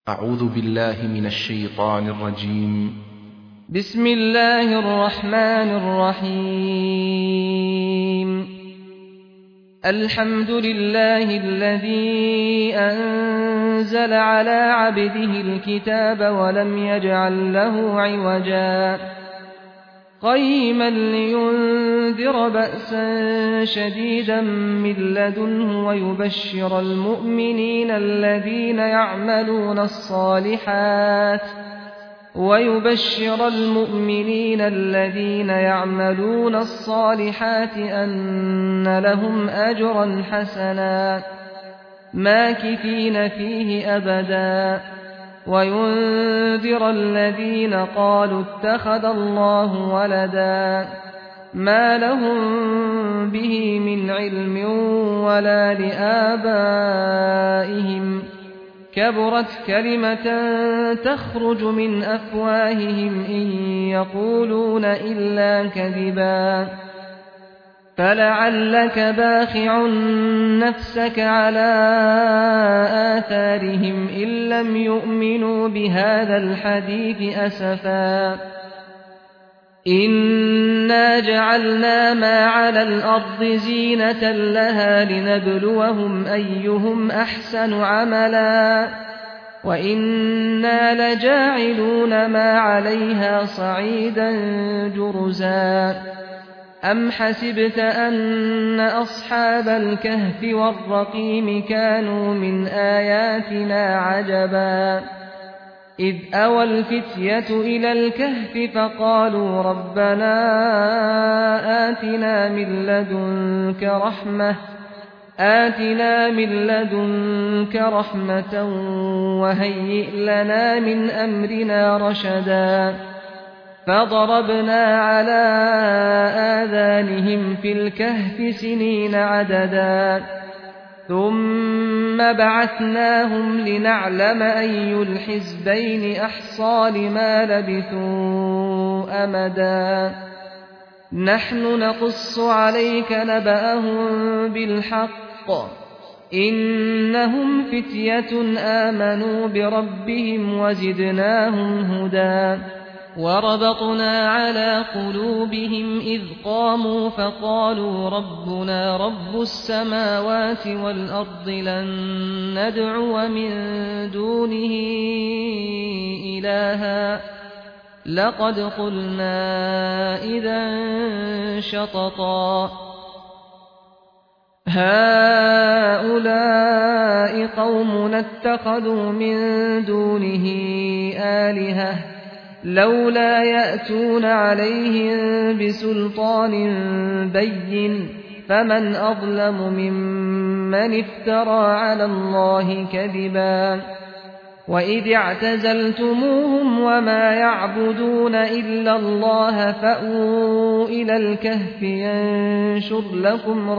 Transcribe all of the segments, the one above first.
أعوذ بالله من الشيطان الرجيم. بسم الله الرحمن الرحيم. الحمد لله الذي أنزل على عبده الكتاب ولم يجعل له عوجا قيما لينذر بأسا شديدا من لدنه ويبشر المؤمنين الذين يعملون الصالحات أن لهم أجرا حسنا ماكثين فيه أبدا وينذر الذين قالوا اتخذ الله ولدا ما لهم به من علم ولا لآبائهم كبرت كلمة تخرج من أفواههم إن يقولون إلا كذبا فلعلك باخع نفسك على آثارهم إن لم يؤمنوا بهذا الحديث أسفا إنا جعلنا ما على الأرض زينة لها لنبلوهم أيهم أحسن عملا وإنا لجاعلون ما عليها صعيدا جرزا أم حسبت أن أصحاب الكهف والرقيم كانوا من آياتنا عجبا إذ أوى الفتية إلى الكهف فقالوا ربنا آتنا من لدنك رحمة وهيئ لنا من أمرنا رشدا فضربنا على آذانهم في الكهف سنين عددا ثم بعثناهم لنعلم أي الحزبين أحصى لما لبثوا أمدا نحن نقص عليك نبأهم بالحق إنهم فتية آمنوا بربهم وزدناهم هدى وربطنا على قلوبهم إذ قاموا فقالوا ربنا رب السماوات والأرض لن ندعو من دونه إلها لقد قلنا إذا شططا هؤلاء قومنا اتخذوا من دونه آلهة لولا يأتون عليهم بسلطان بين فمن أظلم ممن افترى على الله كذبا وإذ اعتزلتموهم وما يعبدون إلا الله فأووا إلى الكهف ينشر لكم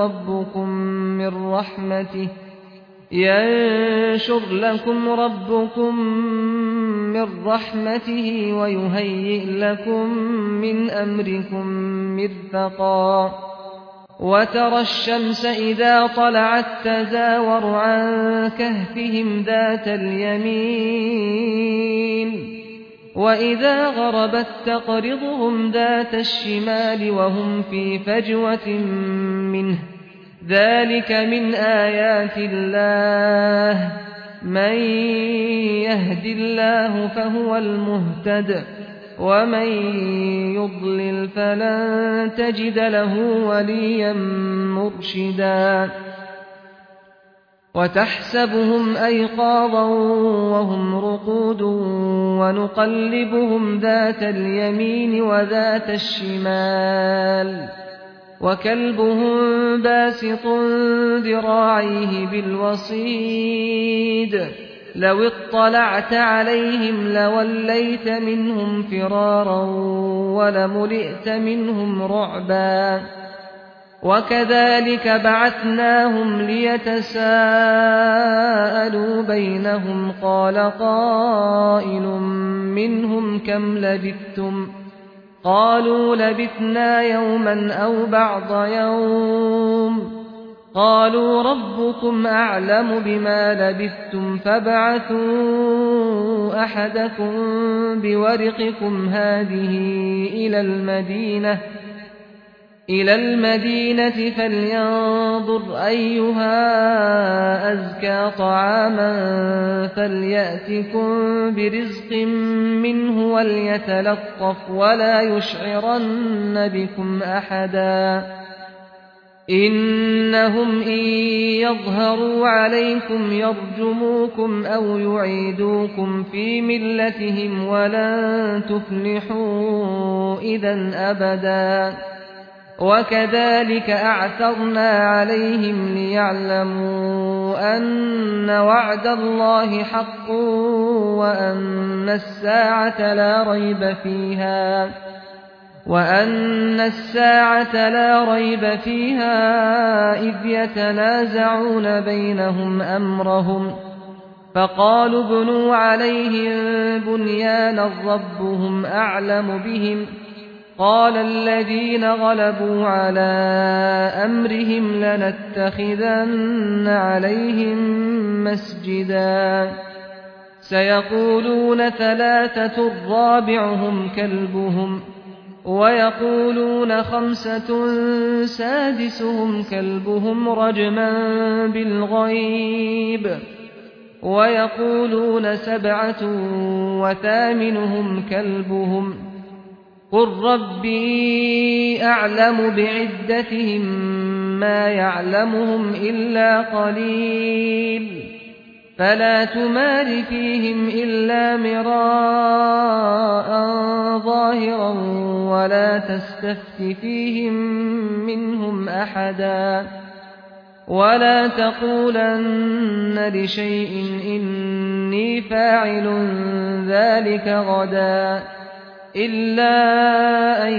ربكم من رحمته ويهيئ لكم من أمركم مرفقا وترى الشمس إذا طلعت تزاور عن كهفهم ذات اليمين وإذا غربت تقرضهم ذات الشمال وهم في فجوة منه ذلك من آيات الله من يهد الله فهو المهتد ومن يضلل فلن تجد له وليا مرشدا وتحسبهم أيقاظا وهم رقود ونقلبهم ذات اليمين وذات الشمال وكلبهم باسط ذراعيه بالوصيد لو اطلعت عليهم لوليت منهم فرارا ولملئت منهم رعبا وكذلك بعثناهم ليتساءلوا بينهم قال قائل منهم كم لبثتم قالوا لبثنا يوما أو بعض يوم قالوا ربكم أعلم بما لبثتم فابعثوا أحدكم بورقكم هذه إلى المدينة فلينظر أيها أزكى طعاما فليأتكم برزق منه وليتلطف ولا يشعرن بكم أحدا إنهم إن يظهروا عليكم يرجموكم أو يعيدوكم في ملتهم ولن تفلحوا إذا أبدا وكذلك أعثرنا عليهم ليعلموا أن وعد الله حق وأن الساعة لا ريب فيها إذ يتنازعون بينهم أمرهم فقالوا ابنوا عليهم بنيانا ربهم أعلم بهم قال الذين غلبوا على أمرهم لنتخذن عليهم مسجدا سيقولون 3 رابعهم كلبهم ويقولون 5 سادسهم كلبهم رجما بالغيب ويقولون 7 وثامنهم كلبهم قل ربي أعلم بعدتهم ما يعلمهم إلا قليل فلا تمار فيهم إلا مراء ظاهرا ولا تستفت فيهم منهم أحدا ولا تقولن لشيء إني فاعل ذلك غدا إلا أن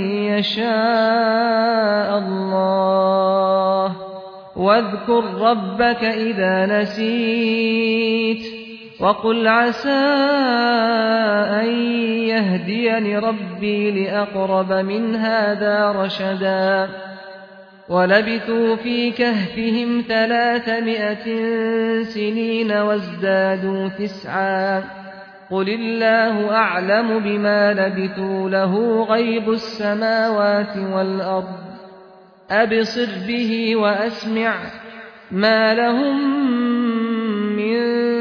يشاء الله واذكر ربك إذا نسيت وقل عسى أن يهديني ربي لأقرب من هذا رشدا ولبثوا في كهفهم 300 سنين وازدادوا 9 قل الله أعلم بما لبثوا له غيب السماوات والأرض أبصر به وأسمع ما لهم من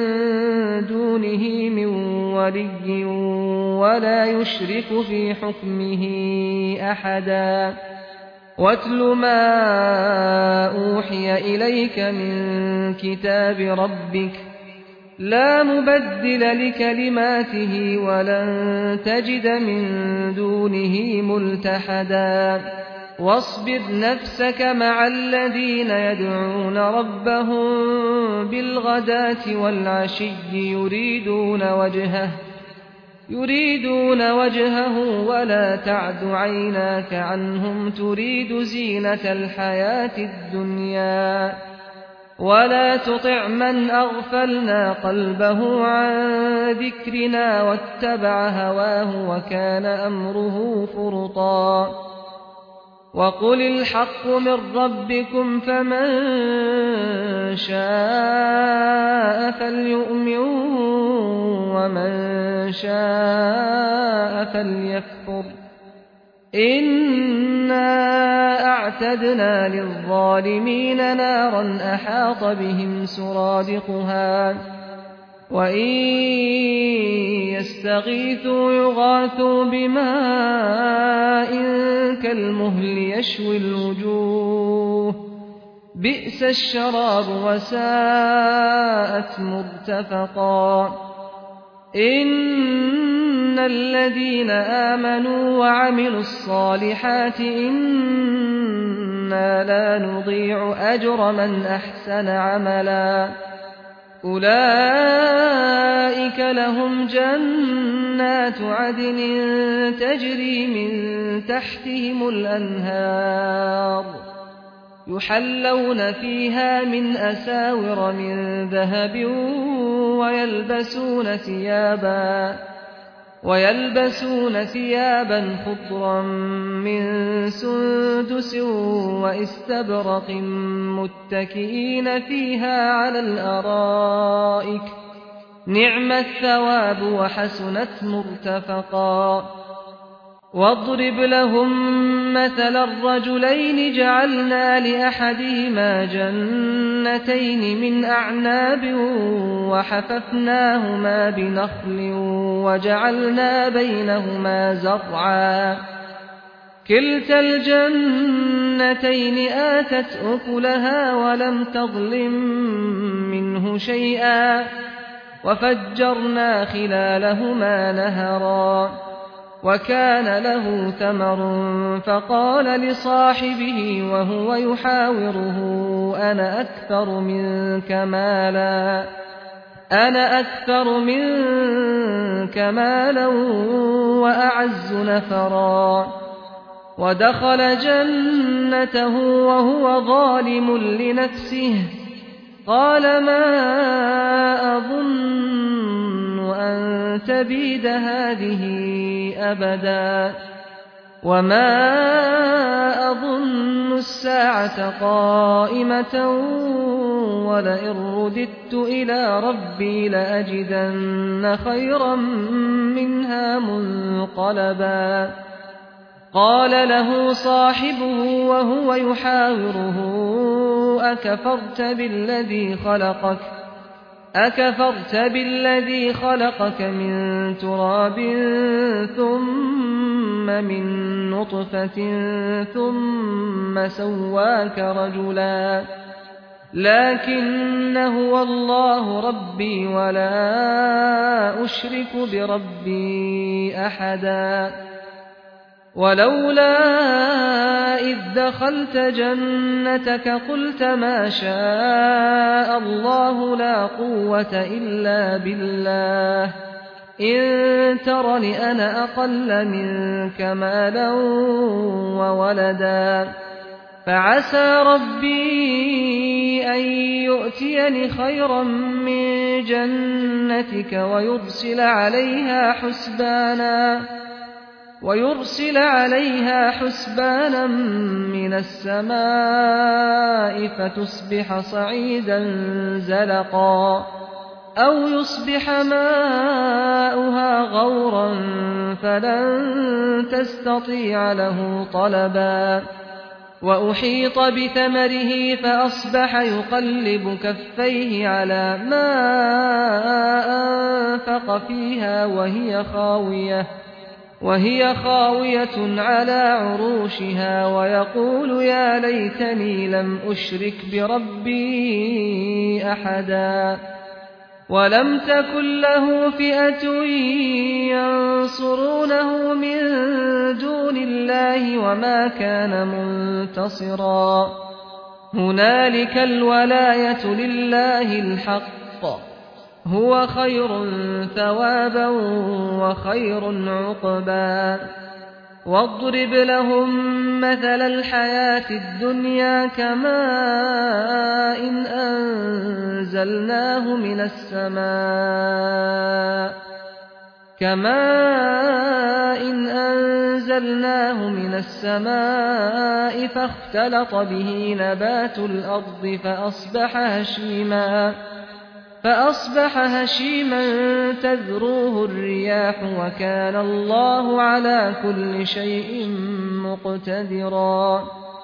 دونه من ولي ولا يشرك في حكمه أحدا واتل ما أوحي إليك من كتاب ربك لا مبدل لكلماته ولن تجد من دونه ملتحدا واصبر نفسك مع الذين يدعون ربهم بالغداة والعشي يريدون وجهه ولا تعد عيناك عنهم تريد زينة الحياة الدنيا ولا تطع من أغفلنا قلبه عن ذكرنا واتبع هواه وكان أمره فرطا وقل الحق من ربكم فمن شاء فليؤمن ومن شاء فليكفر إنا أعتدنا للظالمين نارا أحاط بهم سرادقها وإن يستغيثوا يغاثوا بماء كالمهل يشوي الوجوه بئس الشراب وساءت مرتفقا إن الذين آمنوا وعملوا الصالحات إنا لا نضيع أجر من أحسن عملا أولئك لهم جنات عدن تجري من تحتهم الأنهار يحلون فيها من أساور من ذهب ويلبسون ثيابا خضرا من سندس واستبرق متكئين فيها على الأرائك نعم الثواب وحسنت مرتفقا واضرب لهم مثل الرجلين جعلنا لأحدهما جنتين من أعناب وحففناهما بنخل وجعلنا بينهما زرعا كلتا الجنتين آتت أكلها ولم تظلم منه شيئا وفجرنا خلالهما نهرا وكان له ثمر فقال لصاحبه وهو يحاوره أنا أكثر منك مالا وأعز نفرا ودخل جنته وهو ظالم لنفسه قال ما أظن أن تبيد هذه أبدا وما أظن الساعة قائمة ولئن رددت إلى ربي لأجدن خيرا منها منقلبا قال له صاحبه وهو يحاوره أكفرت بالذي خلقك من تراب ثم من نطفة ثم سواك رجلا لكن هو الله ربي ولا أشرك بربي أحدا ولولا إذ دخلت جنتك قلت ما شاء الله لا قوة إلا بالله إن ترني أنا أقل منك مالا وولدا فعسى ربي أن يؤتيني خيرا من جنتك ويرسل عليها حسبانا من السماء فتصبح صعيدا زلقا أو يصبح ماؤها غورا فلن تستطيع له طلبا وأحيط بثمره فأصبح يقلب كفيه على ما أنفق فيها وهي خاوية على عروشها ويقول يا ليتني لم أشرك بربي أحدا ولم تكن له فئة ينصرونه من دون الله وما كان منتصرا هنالك الولاية لله الحق هو خير ثوابا وخير عقبا واضرب لهم مثل الحياة الدنيا كماء إن أنزلناه من السماء فاختلط به نبات الأرض فأصبح هشيما تذروه الرياح وكان الله على كل شيء مقتدرا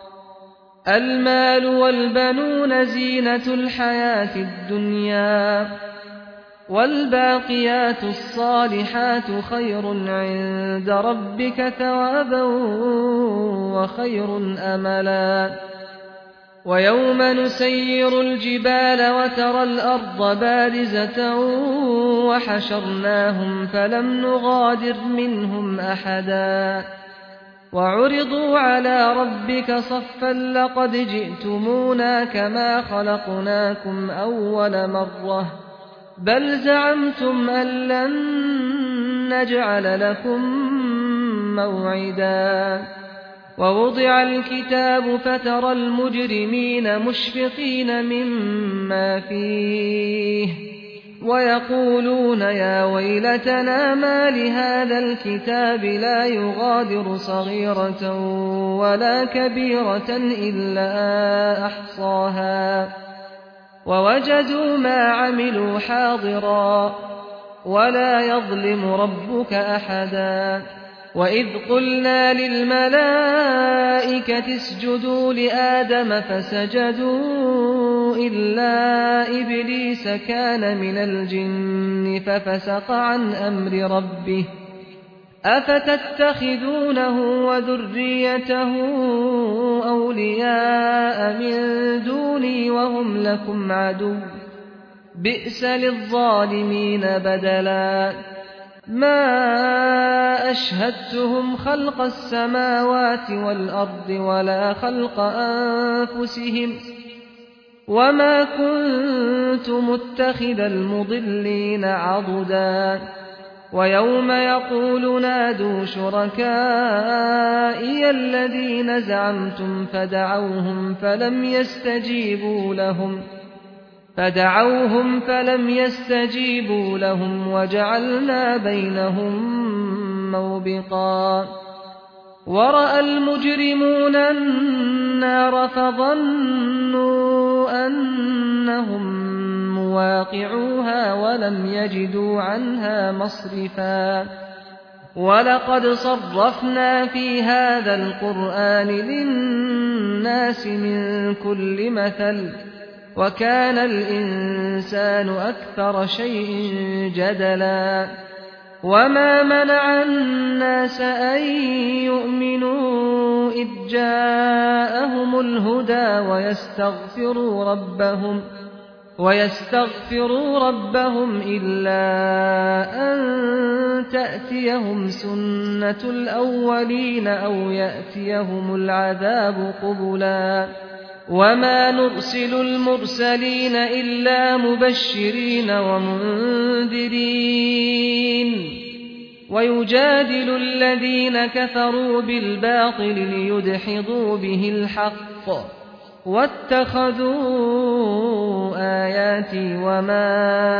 المال والبنون زينة الحياة الدنيا والباقيات الصالحات خير عند ربك ثوابا وخير أملا ويوم نسير الجبال وترى الأرض بارزة وحشرناهم فلم نغادر منهم أحدا وعرضوا على ربك صفا لقد جئتمونا كما خلقناكم أول مرة بل زعمتم أن لن نجعل لكم موعدا ووضع الكتاب فترى المجرمين مشفقين مما فيه ويقولون يا ويلتنا ما لهذا الكتاب لا يغادر صغيرة ولا كبيرة إلا أحصاها ووجدوا ما عملوا حاضرا ولا يظلم ربك أحدا وإذ قلنا للملائكة اسجدوا لآدم فسجدوا إلا إبليس كان من الجن ففسق عن أمر ربه أفتتخذونه وذريته أولياء من دوني وهم لكم عدو بئس للظالمين بدلا ما أشهدتهم خلق السماوات والأرض ولا خلق أنفسهم وما كنت متخذ المضلين عضدا ويوم يقول نادوا شركائي الذين زعمتم فدعوهم فلم يستجيبوا لهم وجعلنا بينهم موبقا ورأى المجرمون النار فظنوا أنهم مواقعوها ولم يجدوا عنها مصرفا ولقد صرفنا في هذا القرآن للناس من كل مثل وكان الإنسان أكثر شيء جدلا وما منع الناس أن يؤمنوا إذ جاءهم الهدى ويستغفروا ربهم إلا أن تأتيهم سنة الأولين أو يأتيهم العذاب قبلا وما نرسل المرسلين إلا مبشرين ومنذرين ويجادل الذين كفروا بالباطل ليدحضوا به الحق واتخذوا آياتي وما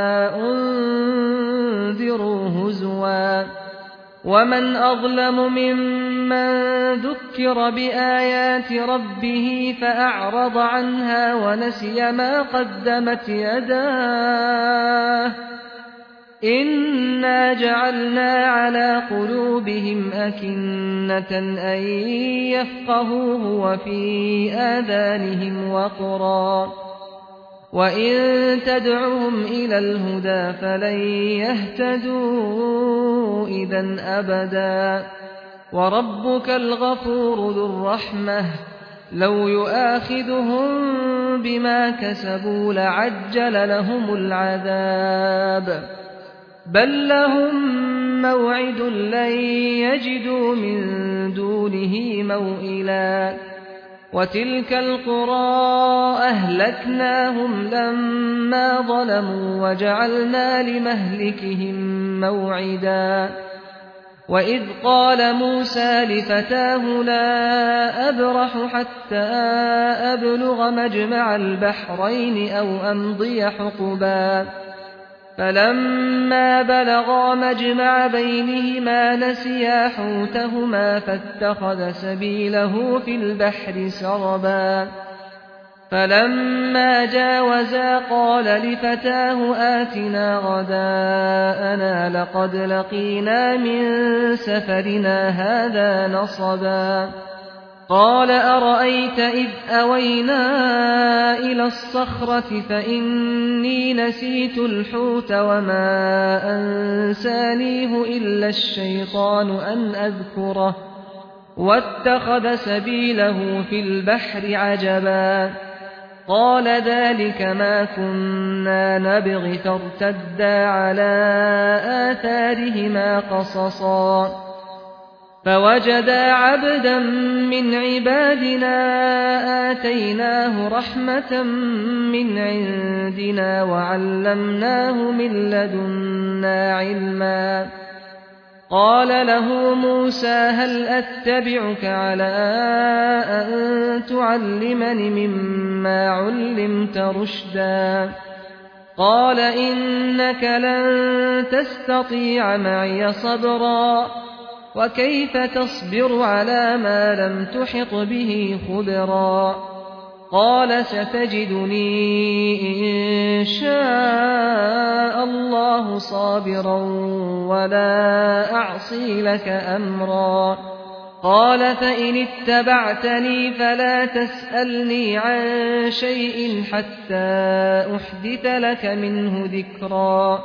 أنذروا هزوا ومن أظلم ممن ذكر بآيات ربه فأعرض عنها ونسي ما قدمت يداه إنا جعلنا على قلوبهم أكنة أن يفقهوه وفي آذانهم وقرا وإن تدعهم إلى الهدى فلن يهتدوا إذا أبدا وربك الغفور ذو الرحمة لو يؤاخذهم بما كسبوا لعجل لهم العذاب بل لهم موعد لن يجدوا من دونه موئلا وتلك القرى أهلكناهم لما ظلموا وجعلنا لمهلكهم موعدا وإذ قال موسى لفتاه لا أبرح حتى أبلغ مجمع البحرين أو أمضي حقبا فلما بلغا مجمع بينهما نسيا حوتهما فاتخذ سبيله في البحر سربا فلما جاوزا قال لفتاه آتنا غداءنا لقد لقينا من سفرنا هذا نصبا قال أرأيت إذ أوينا إلى الصخرة فإني نسيت الحوت وما أنسانيه إلا الشيطان أن أذكره واتخذ سبيله في البحر عجبا قال ذلك ما كنا نبغ فارتدا على آثارهما قصصا فوجدا عبدا من عبادنا آتيناه رحمة من عندنا وعلمناه من لدنا علما قال له موسى هل أتبعك على أن تعلمني مما علمت رشدا قال إنك لن تستطيع معي صبرا وكيف تصبر على ما لم تحط به خبرا قال ستجدني إن شاء الله صابرا ولا أعصي لك أمرا قال فإن اتبعتني فلا تسألني عن شيء حتى أحدث لك منه ذكرا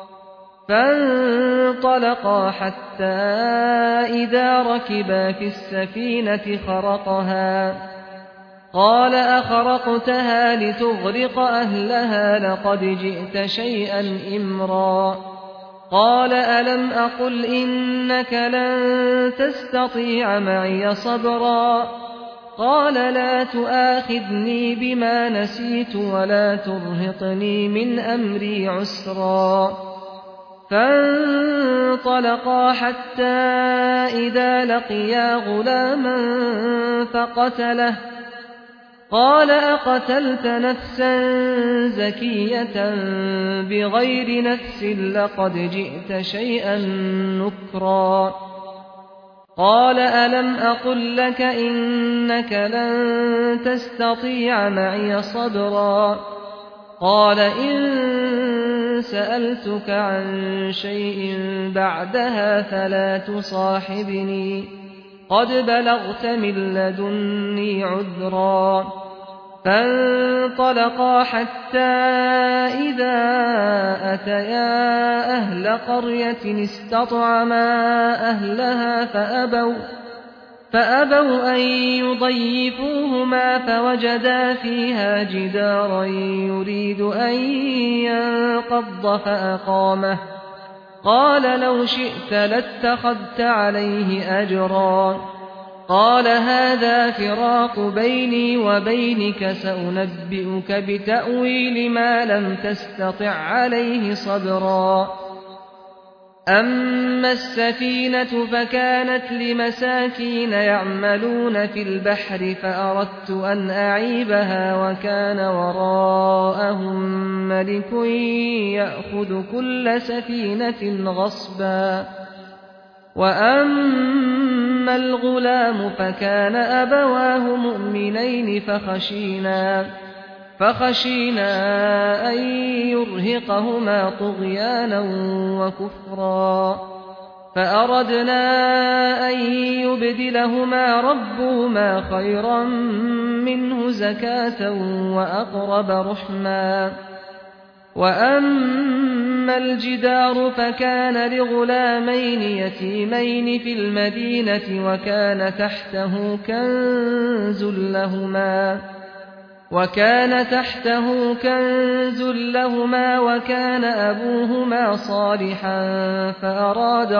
فانطلقا حتى إذا ركبا في السفينة خرقها قال أخرقتها لتغرق أهلها لقد جئت شيئا إمرا قال ألم أقل إنك لن تستطيع معي صبرا قال لا تؤاخذني بما نسيت ولا ترهقني من أمري عسرا فانطلقا حتى إذا لقيا غلاما فقتله قال أقتلت نفسا زكية بغير نفس لقد جئت شيئا نكرا قال ألم أقل لك إنك لن تستطيع معي صبرا قال إن سألتك عن شيء بعدها فلا تصاحبني قد بلغت من لدني عذرا فانطلقا حتى إذا أتيا أهل قرية استطعما أهلها فأبوا أن يضيفوهما فوجدا فيها جدارا يريد أن ينقض فأقامه قال لو شئت لاتخذت عليه أجرا قال هذا فراق بيني وبينك سأنبئك بتأويل ما لم تستطع عليه صبرا أما السفينة فكانت لمساكين يعملون في البحر فأردت أن أعيبها وكان وراءهم ملك يأخذ كل سفينة غصبا وأما الغلام فكان أبواه مؤمنين فخشينا أن يرهقهما طغيانا وكفرا فأردنا أن يبدلهما ربهما خيرا منه زكاة وأقرب رحما وأما الجدار فكان لغلامين يتيمين في المدينة وكان تحته كنز لهما وكان أبوهما صالحا فأراد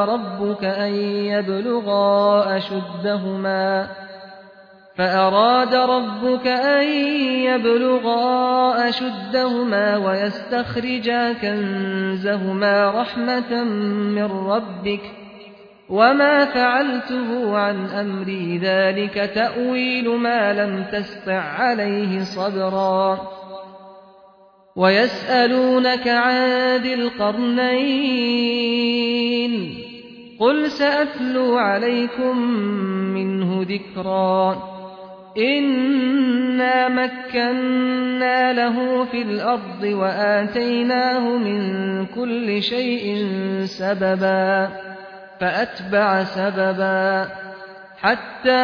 ربك أن يبلغا أشدهما ويستخرجا كنزهما رحمة من ربك وما فعلته عن أمري ذلك تأويل ما لم تسطع عليه صبرا ويسألونك عن ذي القرنين قل سأتلو عليكم منه ذكرا إنا مكنا له في الأرض وآتيناه من كل شيء سببا فأتبع سببا حتى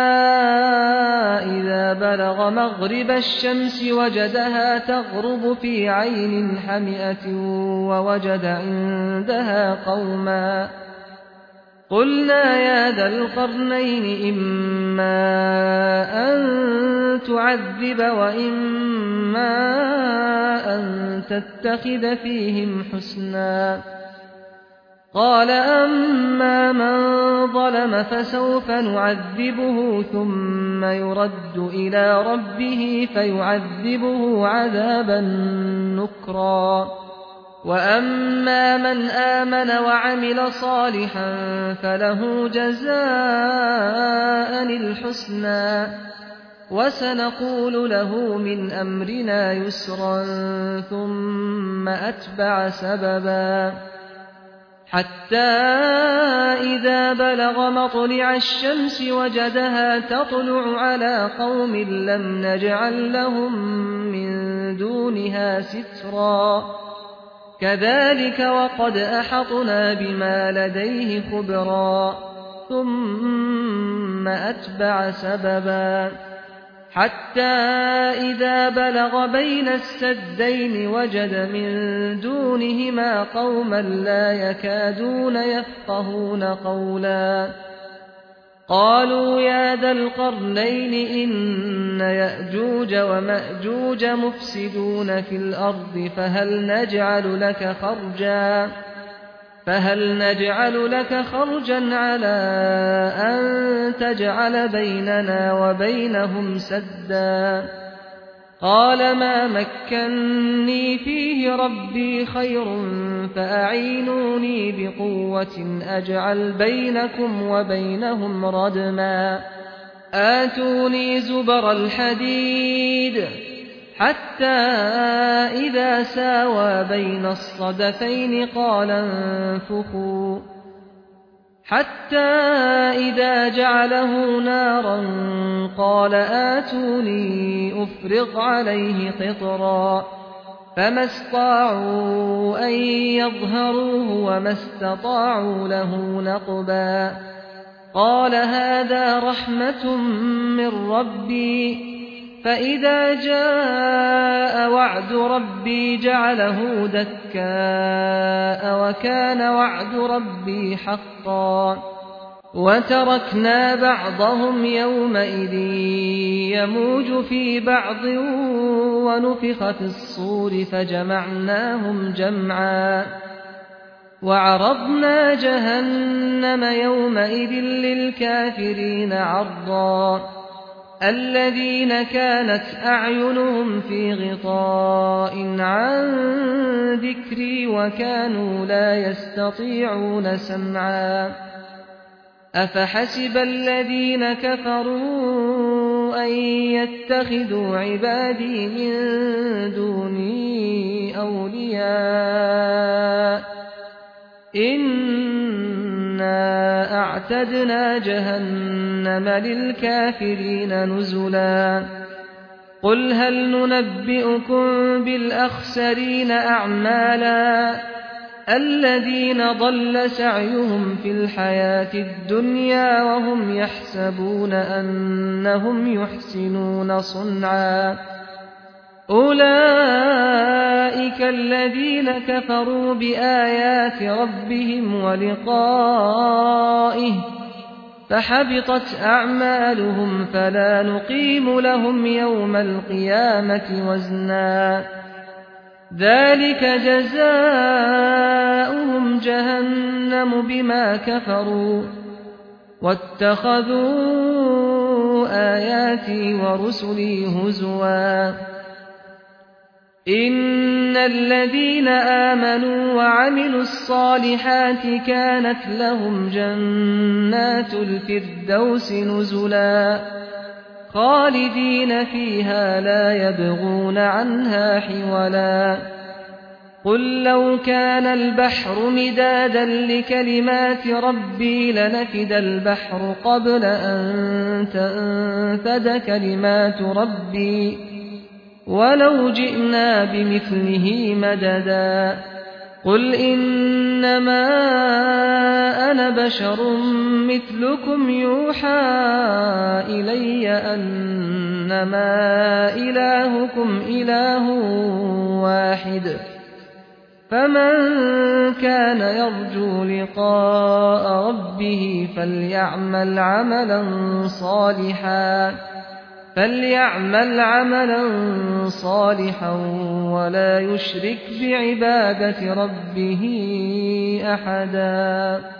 إذا بلغ مغرب الشمس وجدها تغرب في عين حمئة ووجد عندها قوما قلنا يا ذا القرنين إما أن تعذب وإما أن تتخذ فيهم حسنا قال أما من ظلم فسوف نعذبه ثم يرد إلى ربه فيعذبه عذابا نكرا وأما من آمن وعمل صالحا فله جزاء الحسنى وسنقول له من أمرنا يسرا ثم أتبع سببا حتى إذا بلغ مطلع الشمس وجدها تطلع على قوم لم نجعل لهم من دونها سترا كذلك وقد أحطنا بما لديه خبرا ثم أتبع سببا حتى إذا بلغ بين السدين وجد من دونهما قوما لا يكادون يفقهون قولا قالوا يا ذا القرنين إن يأجوج ومأجوج مفسدون في الأرض فهل نجعل لك خرجا على أن تجعل بيننا وبينهم سدا قال ما مكني فيه ربي خير فأعينوني بقوة أجعل بينكم وبينهم ردما آتوني زبر الحديد حتى إذا ساوى بين الصدفين قال انفخوا حتى إذا جعله نارا قال آتوني أفرغ عليه قطرا فما استطاعوا أن يظهروه وما استطاعوا له نقبا قال هذا رحمة من ربي فإذا جاء وعد ربي جعله دكاء وكان وعد ربي حقا وتركنا بعضهم يومئذ يموج في بعض ونفخ في الصور فجمعناهم جمعا وعرضنا جهنم يومئذ للكافرين عرضا الذين كانت أعينهم في غطاء عن ذكري وكانوا لا يستطيعون سمعا أفحسب الذين كفروا أن يتخذوا عبادي من دوني أولياء إنا أعتدنا جهنم للكافرين نزلا قل هل ننبئكم بالأخسرين أعمالا الذين ضل سعيهم في الحياة الدنيا وهم يحسبون أنهم يحسنون صنعا أولئك الذين كفروا بآيات ربهم ولقائه فحبطت أعمالهم فلا نقيم لهم يوم القيامة وزنا ذلك جزاؤهم جهنم بما كفروا واتخذوا آياتي ورسلي هزوا إن الذين آمنوا وعملوا الصالحات كانت لهم جنات الفردوس نزلا خالدين فيها لا يبغون عنها حولا قل لو كان البحر مدادا لكلمات ربي لنفد البحر قبل أن تنفد كلمات ربي ولو جئنا بمثله مددا قل إنما أنا بشر مثلكم يوحى إلي أنما إلهكم إله واحد فمن كان يرجو لقاء ربه فليعمل عملا صالحا ولا يشرك بعبادة ربه أحدا